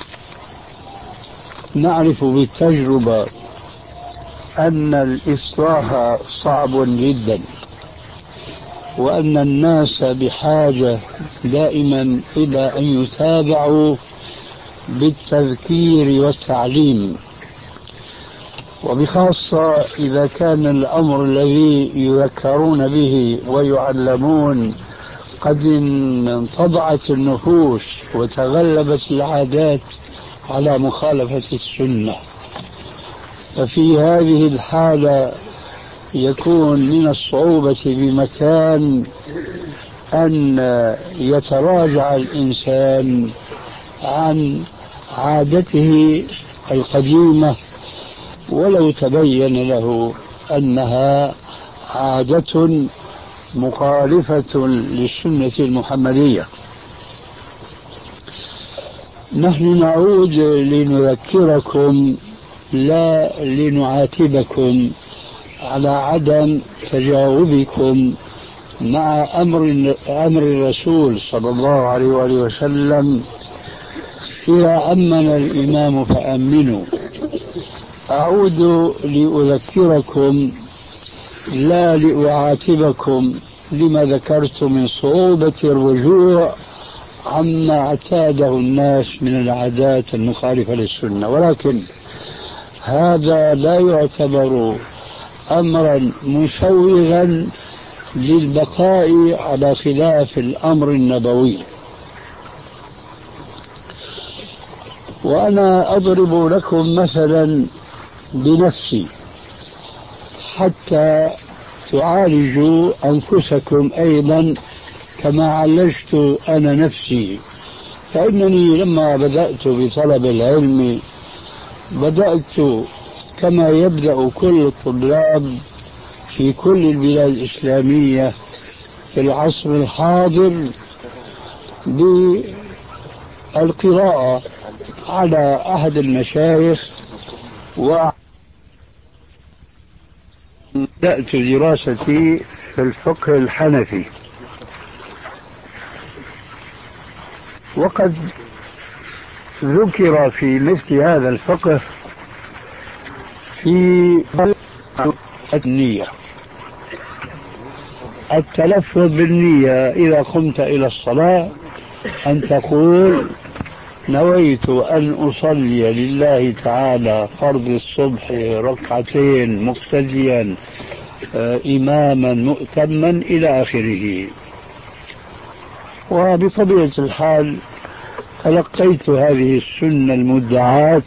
نعرف بالتجربة أن الإصلاح صعب جدا، وأن الناس بحاجة دائما إلى أن يتابعوا بالتذكير والتعليم، وبخاصة إذا كان الأمر الذي يذكرون به ويعلمون قد انطبعت النفوس وتغلبت العادات على مخالفة السنة. ففي هذه الحالة يكون من الصعوبة بمكان أن يتراجع الإنسان عن عادته القديمة ولو تبين له أنها عادة مخالفة للسنة المحمدية. نحن نعود لنذكركم لا لنعاتبكم على عدم تجاوبكم مع أمر أمر الرسول صلى الله عليه وآله وسلم: إذا أمن الإمام فأمنوا. أعود لأذكركم لا لأعاتبكم لما ذكرت من صعوبة الرجوع عما اعتاده الناس من العادات المخالفة للسنة، ولكن هذا لا يعتبر أمرا مسوغا للبقاء على خلاف الأمر النبوي. وأنا أضرب لكم مثلا بنفسي حتى تعالجوا أنفسكم أيضا كما عالجت أنا نفسي. فإنني لما بدأت بطلب العلم بدأت كما يبدأ كل الطلاب في كل البلاد الإسلامية في العصر الحاضر بالقراءة على أحد المشايخ، وبدأت دراستي في الفقه الحنفي. وقد ذكر في مثل هذا الفقه في النية، التلفظ بالنية إذا قمت إلى الصلاة أن تقول نويت أن أصلي لله تعالى فرض الصبح ركعتين مقتديا إماما مؤتما إلى آخره. وبطبيعة الحال تلقيت هذه السنة المدعاة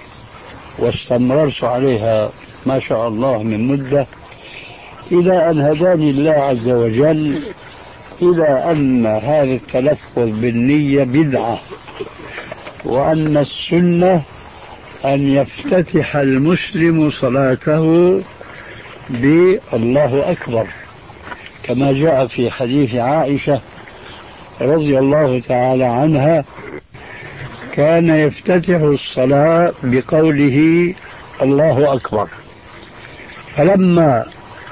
واستمررت عليها ما شاء الله من مدة، إلى أن هداني الله عز وجل إلى أن هذا التلفظ بالنية بدعة، وأن السنة أن يفتتح المسلم صلاته بالله أكبر، كما جاء في حديث عائشة رضي الله تعالى عنها: كان يفتتح الصلاة بقوله الله أكبر. فلما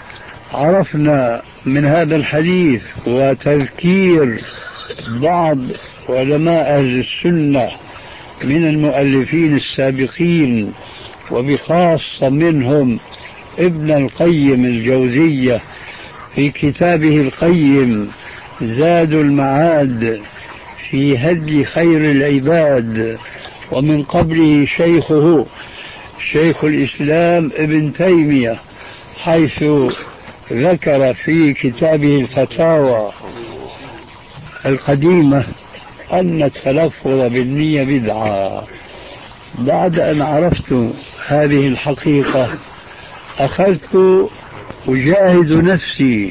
عرفنا من هذا الحديث وتذكير بعض علماء أهل السنة من المؤلفين السابقين، وبخاصة منهم ابن القيم الجوزية في كتابه القيم زاد المعاد في هدي خير العباد، ومن قبله شيخه شيخ الإسلام ابن تيمية حيث ذكر في كتابه الفتاوى القديمة أن التلفظ بالنية بدعة. بعد أن عرفت هذه الحقيقة أخذت أجاهد نفسي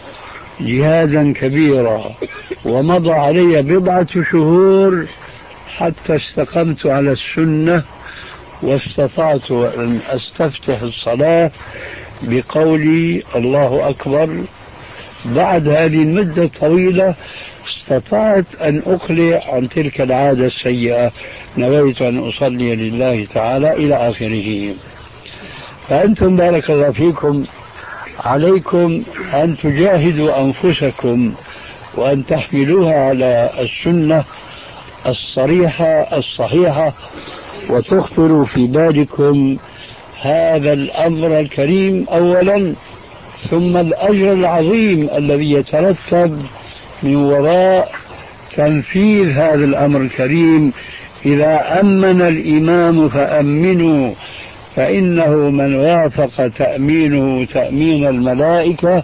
جهادا كبيرا، ومضى علي بضعة شهور حتى استقمت على السنة واستطعت أن أستفتح الصلاة بقولي الله أكبر. بعد هذه المدة الطويلة استطعت أن أقلع عن تلك العادة السيئة، نويت أن أصلي لله تعالى إلى آخره. فأنتم بارك الله فيكم عليكم أن تجاهدوا أنفسكم وأن تحملوها على السنة الصريحة الصحيحة، وتخطروا في بالكم هذا الأمر الكريم أولا، ثم الأجر العظيم الذي يترتب من وراء تنفيذ هذا الأمر الكريم. إذا أمن الإمام فأمنوا، فإنه من وافق تأمينه تأمين الملائكة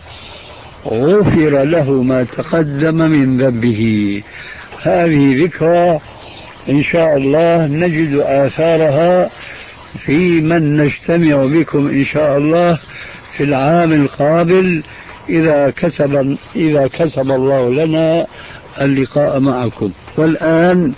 غفر له ما تقدم من ذنبه. هذه ذكرى إن شاء الله نجد آثارها في من نجتمع بكم إن شاء الله في العام القابل، إذا كتب إذا كتب الله لنا اللقاء معكم. والآن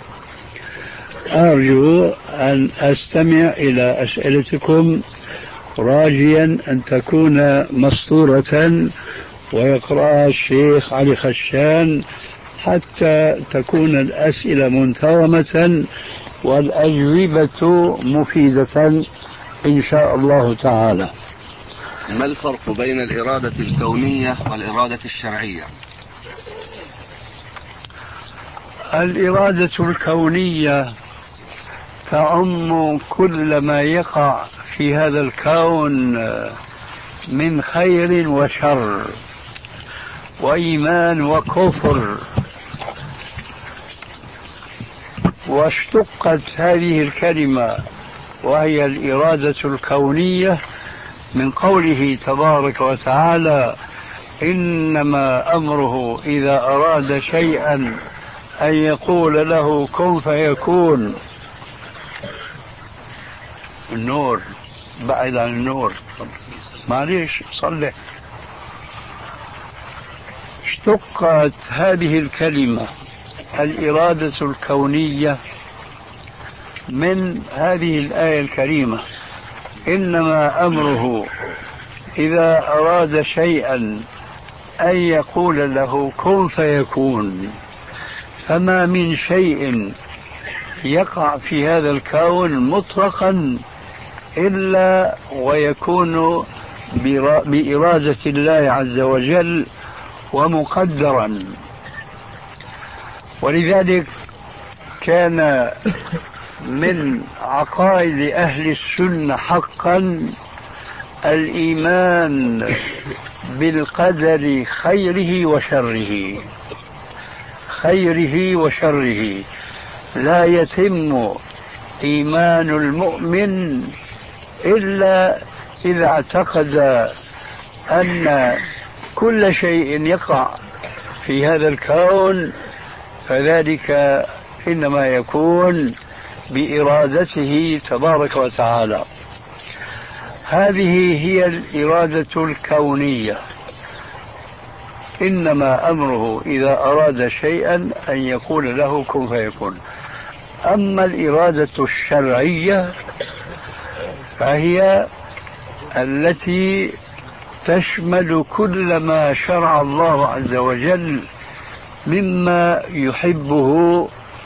أرجو أن أستمع إلى أسئلتكم راجيا أن تكون مسطورة ويقرأها الشيخ علي خشان حتى تكون الأسئلة منتظمة والأجوبة مفيدة إن شاء الله تعالى. ما الفرق بين الإرادة الكونية والإرادة الشرعية؟ الإرادة الكونية تعم كل ما يقع في هذا الكون من خير وشر وإيمان وكفر. واشتقت هذه الكلمة وهي الإرادة الكونية من قوله تبارك وتعالى: إنما أمره إذا أراد شيئا أن يقول له كن فيكون. النور، بعد عن النور، معليش صلح. اشتقت هذه الكلمة الإرادة الكونية من هذه الآية الكريمة: إنما أمره إذا أراد شيئا أن يقول له كن فيكون. فما من شيء يقع في هذا الكون مطلقا إلا ويكون بإرادة الله عز وجل ومقدرا. ولذلك كان من عقائد أهل السنة حقا الإيمان بالقدر خيره وشره، خيره وشره. لا يتم إيمان المؤمن إلا إذا اعتقد أن كل شيء يقع في هذا الكون فذلك إنما يكون بإرادته تبارك وتعالى. هذه هي الإرادة الكونية. إنما أمره إذا أراد شيئا أن يقول له كن فيكون. أما الإرادة الشرعية فهي التي تشمل كل ما شرع الله عز وجل مما يحبه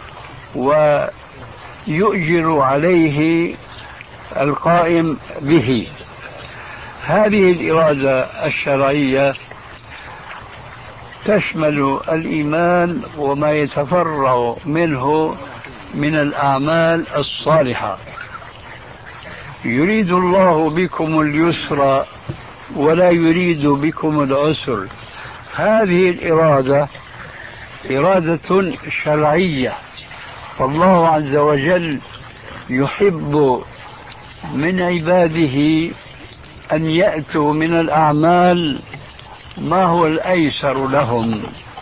ويؤجر عليه القائم به. هذه الإرادة الشرعية تشمل الإيمان وما يتفرع منه من الأعمال الصالحة. يريد الله بكم اليسر ولا يريد بكم العسر. هذه الإرادة إرادة شرعية، فالله عز وجل يحب من عباده أن يأتوا من الأعمال ما هو الأيسر لهم،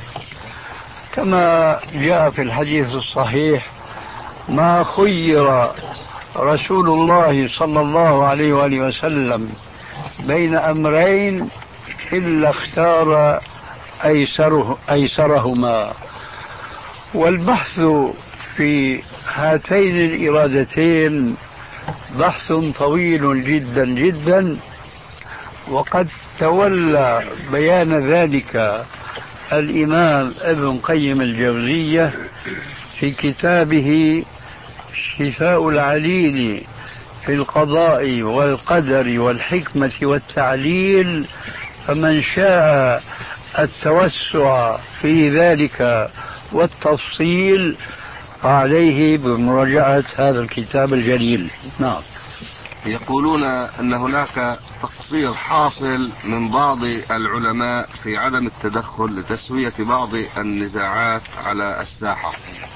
كما جاء في الحديث الصحيح: ما خير رسول الله صلى الله عليه وآله وسلم بين أمرين إلا اختار أيسره أيسرهما. والبحث في هاتين الإرادتين بحث طويل جدا جدا، وقد تولى بيان ذلك الإمام ابن قيم الجوزية في كتابه شفاء العليل في القضاء والقدر والحكمة والتعليل. فمن شاء التوسع في ذلك والتفصيل فعليه بمراجعة هذا الكتاب الجليل. نعم. يقولون أن هناك تقصير حاصل من بعض العلماء في عدم التدخل لتسوية بعض النزاعات على الساحة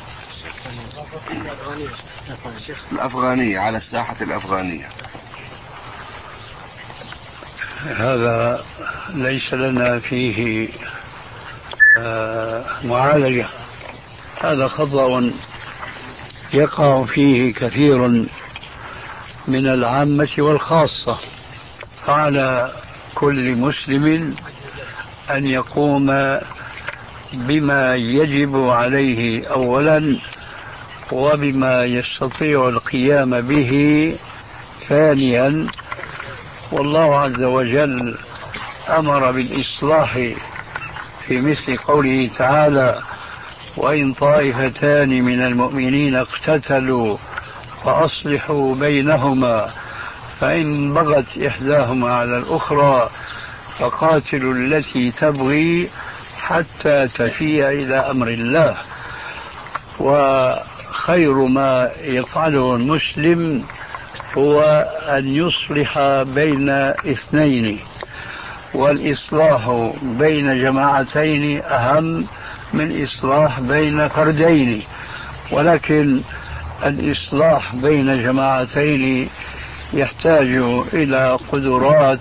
الأفغانية على الساحة الأفغانية. هذا ليس لنا فيه معالجة. هذا خطأ يقع فيه كثير من العامة والخاصة. فعلى كل مسلم أن يقوم بما يجب عليه أولا، وبما يستطيع القيام به ثانيا. والله عز وجل أمر بالإصلاح في مثل قوله تعالى: وإن طائفتان من المؤمنين اقتتلوا فأصلحوا بينهما فإن بغت إحداهما على الأخرى فقاتلوا التي تبغي حتى تفيء إلى أمر الله. وخير ما يفعله المسلم هو أن يصلح بين اثنين، والإصلاح بين جماعتين أهم من إصلاح بين فردين. ولكن الإصلاح بين جماعتين يحتاج إلى قدرات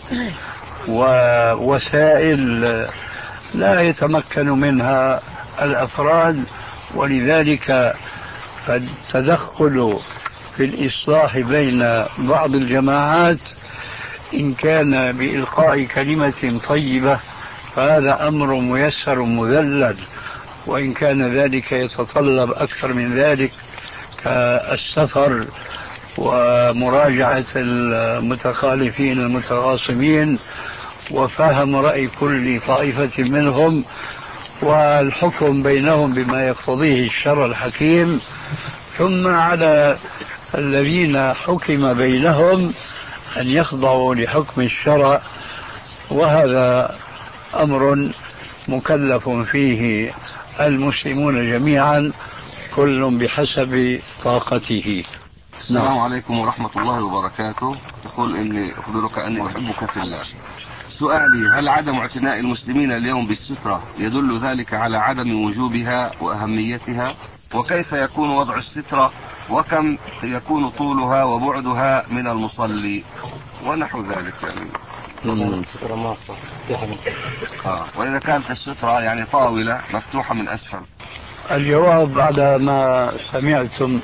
ووسائل لا يتمكن منها الأفراد، ولذلك فالتدخل في الإصلاح بين بعض الجماعات إن كان بإلقاء كلمة طيبة فهذا أمر ميسر مذلل، وإن كان ذلك يتطلب أكثر من ذلك كالسفر ومراجعة المتخالفين المتخاصمين وفهم رأي كل طائفة منهم والحكم بينهم بما يقتضيه الشرع الحكيم، ثم على الذين حكم بينهم أن يخضعوا لحكم الشرع، وهذا أمر مكلف فيه المسلمون جميعا كل بحسب طاقته. السلام عليكم ورحمة الله وبركاته. تقول إني أخبرك أني أحبك في الله. سؤالي: هل عدم اعتناء المسلمين اليوم بالسترة يدل ذلك على عدم وجوبها وأهميتها؟ وكيف يكون وضع السترة؟ وكم يكون طولها وبعدها من المصلي؟ ونحو ذلك يعني. سترة ماصة. آه. وإذا كانت السترة يعني طاولة مفتوحة من أسفل. الجواب بعد ما سمعتم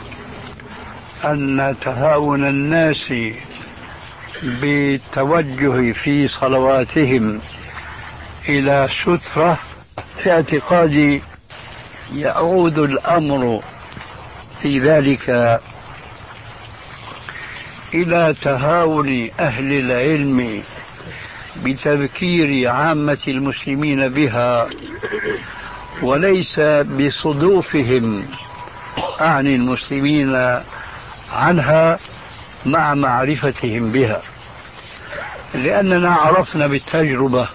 أن تهاون الناس بالتوجه في صلواتهم إلى سترة، في اعتقادي يعود الأمر في ذلك إلى تهاون أهل العلم بتذكير عامة المسلمين بها، وليس بصدوفهم عن المسلمين عنها مع معرفتهم بها. لأننا عرفنا بالتجربة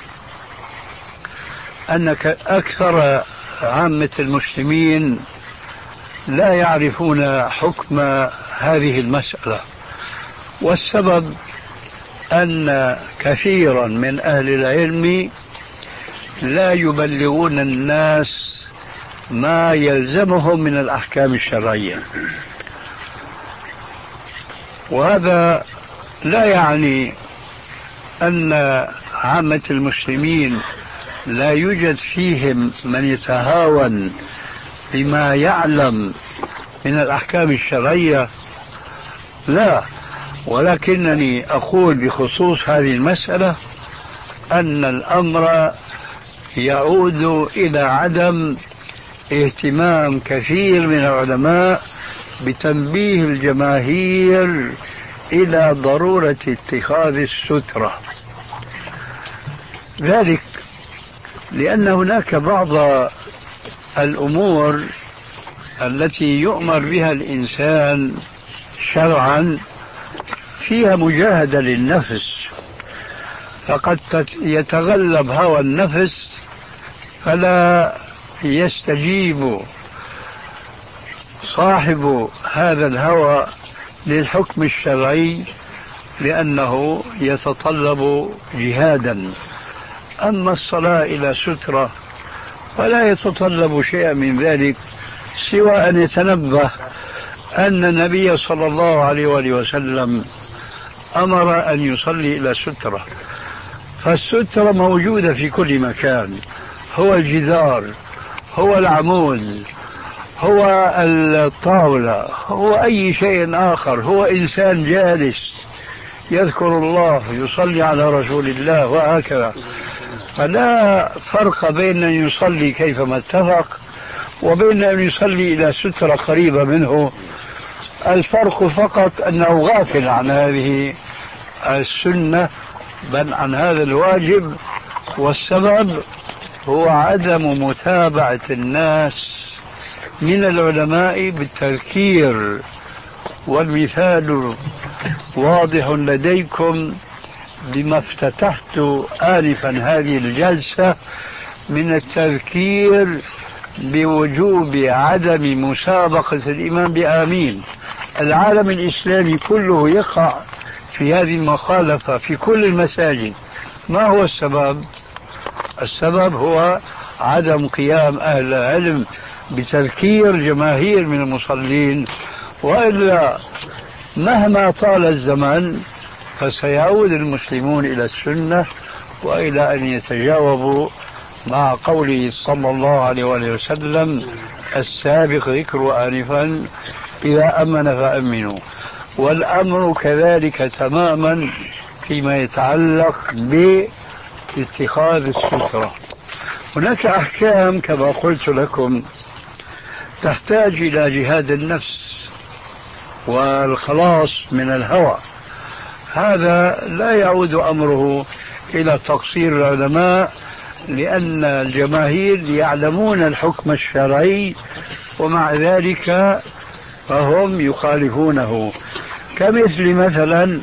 أن أكثر عامة المسلمين لا يعرفون حكم هذه المسألة، والسبب أن كثيرا من أهل العلم لا يبلغون الناس ما يلزمهم من الأحكام الشرعية. وهذا لا يعني أن عامة المسلمين لا يوجد فيهم من يتهاون بما يعلم من الأحكام الشرعية، لا، ولكنني أقول بخصوص هذه المسألة أن الأمر يعود إلى عدم اهتمام كثير من العلماء بتنبيه الجماهير إلى ضرورة اتخاذ السترة. ذلك لأن هناك بعض الأمور التي يؤمر بها الإنسان شرعا فيها مجاهدة للنفس، فقد يتغلب هوى النفس فلا يستجيب صاحب هذا الهوى للحكم الشرعي لأنه يتطلب جهادا. أما الصلاة إلى سترة فلا يتطلب شيئا من ذلك سوى أن يتنبه أن النبي صلى الله عليه وآله وسلم أمر أن يصلي إلى سترة، فالسترة موجودة في كل مكان، هو الجدار، هو العمود، هو الطاولة، هو أي شيء آخر، هو إنسان جالس يذكر الله يصلي على رسول الله وهكذا. فلا فرق بين أن يصلي كيفما اتفق وبين أن يصلي إلى سترة قريبة منه. الفرق فقط أنه غافل عن هذه السنة بل عن هذا الواجب، والسبب هو عدم متابعة الناس من العلماء بالتذكير. والمثال واضح لديكم بما افتتحت آنفا هذه الجلسة من التذكير بوجوب عدم مسابقة الإمام بآمين. العالم الإسلامي كله يقع في هذه المخالفة في كل المساجد. ما هو السبب؟ السبب هو عدم قيام أهل العلم بتذكير جماهير من المصلين، وإلا مهما طال الزمن فسيعود المسلمون إلى السنة وإلى أن يتجاوبوا مع قوله صلى الله عليه وسلم السابق ذكر آنفا إذا أمن فأمنوا. والأمر كذلك تماما فيما يتعلق باتخاذ السترة. هناك أحكام كما قلت لكم تحتاج إلى جهاد النفس، والخلاص من الهوى. هذا لا يعود أمره إلى تقصير العلماء، لأن الجماهير يعلمون الحكم الشرعي ومع ذلك فهم يخالفونه، كمثل مثلا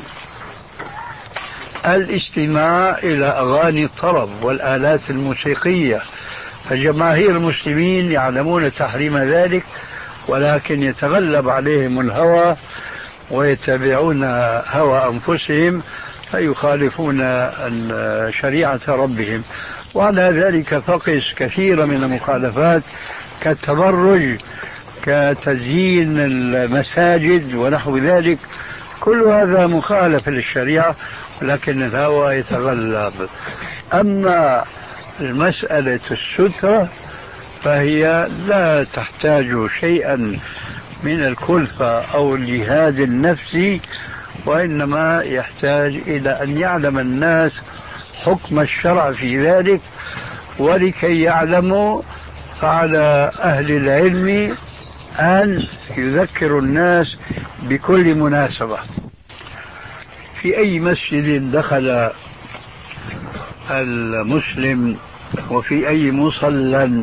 الاستماع إلى أغاني الطرب والآلات الموسيقية، فجماهير المسلمين يعلمون تحريم ذلك ولكن يتغلب عليهم الهوى ويتبعون هوى أنفسهم فيخالفون شريعة ربهم. وعلى ذلك فقس كثير من المخالفات كالتبرج، كتزيين المساجد ونحو ذلك، كل هذا مخالف للشريعة ولكن الهوى يتغلب. أما المسألة السترة فهي لا تحتاج شيئا من الكلفة أو الجهاد النفسي، وإنما يحتاج إلى أن يعلم الناس حكم الشرع في ذلك، ولكي يعلموا فعلى أهل العلم أن يذكروا الناس بكل مناسبة. في أي مسجد دخل المسلم وفي أي مصلى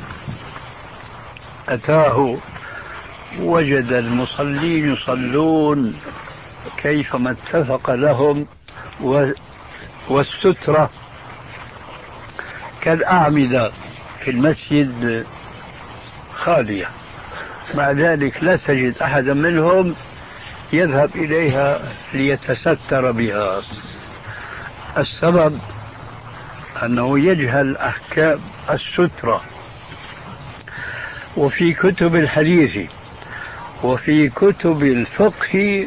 أتاه وجد المصلين يصلون كيفما اتفق لهم، والسترة كالأعمدة في المسجد خالية، مع ذلك لا تجد أحدا منهم يذهب إليها ليتستر بها. السبب أنه يجهل أحكام السترة. وفي كتب الحديث وفي كتب الفقه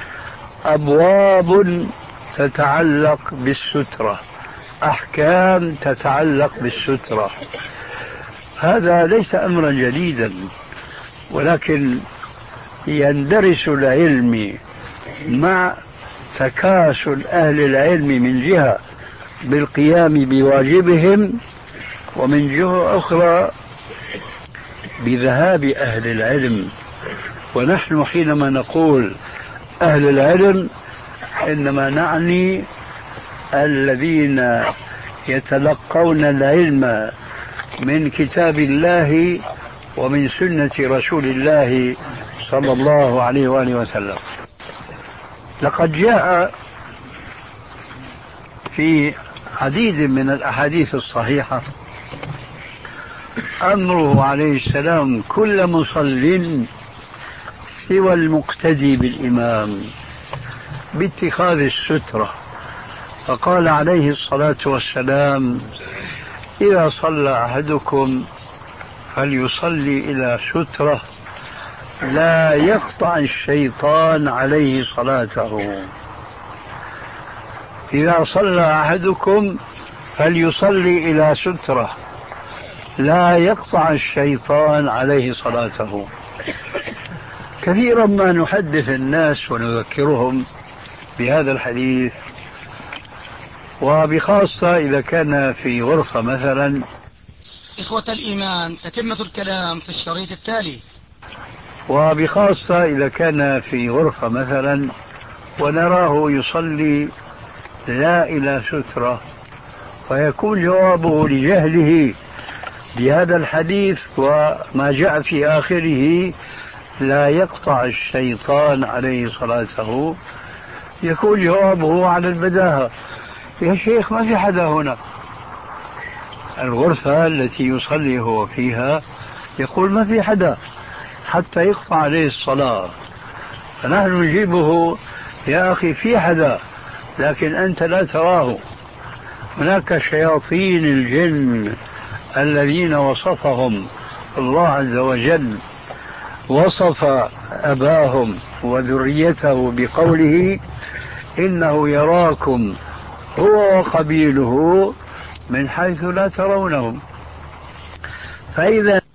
أبواب تتعلق بالسترة، أحكام تتعلق بالسترة. هذا ليس أمرا جديدا، ولكن يندرس العلم مع تكاسل أهل العلم من جهة بالقيام بواجبهم، ومن جهة أخرى بذهاب أهل العلم. ونحن حينما نقول أهل العلم إنما نعني الذين يتلقون العلم من كتاب الله ومن سنة رسول الله صلى الله عليه وآله وسلم. لقد جاء في عديد من الأحاديث الصحيحة أمره عليه السلام كل مصل سوى المقتدي بالإمام باتخاذ السترة، فقال عليه الصلاة والسلام: إذا صلى أحدكم فليصلي إلى سترة لا يقطع الشيطان عليه صلاته. إذا صلى أحدكم فليصلي إلى سترة لا يقطع الشيطان عليه صلاته. كثيرا ما نحدث الناس ونذكرهم بهذا الحديث، وبخاصة إذا كان في غرفة مثلا. إخوة الإيمان، تتمة الكلام في الشريط التالي. وبخاصة إذا كان في غرفة مثلا ونراه يصلي لا إلى سترة، فيكون جوابه لجهله بهذا الحديث وما جاء في آخره لا يقطع الشيطان عليه صلاته، يكون جوابه على البداهة: يا شيخ ما في حدا هنا. الغرفة التي يصلي هو فيها يقول ما في حدا حتى يقطع عليه الصلاة، فنحن نجيبه: يا أخي في حدا لكن أنت لا تراه. هناك شياطين الجن الذين وصفهم الله عز وجل، وصف أباهم وذريته بقوله: إنه يراكم هو وقبيله من حيث لا ترونهم. فإذا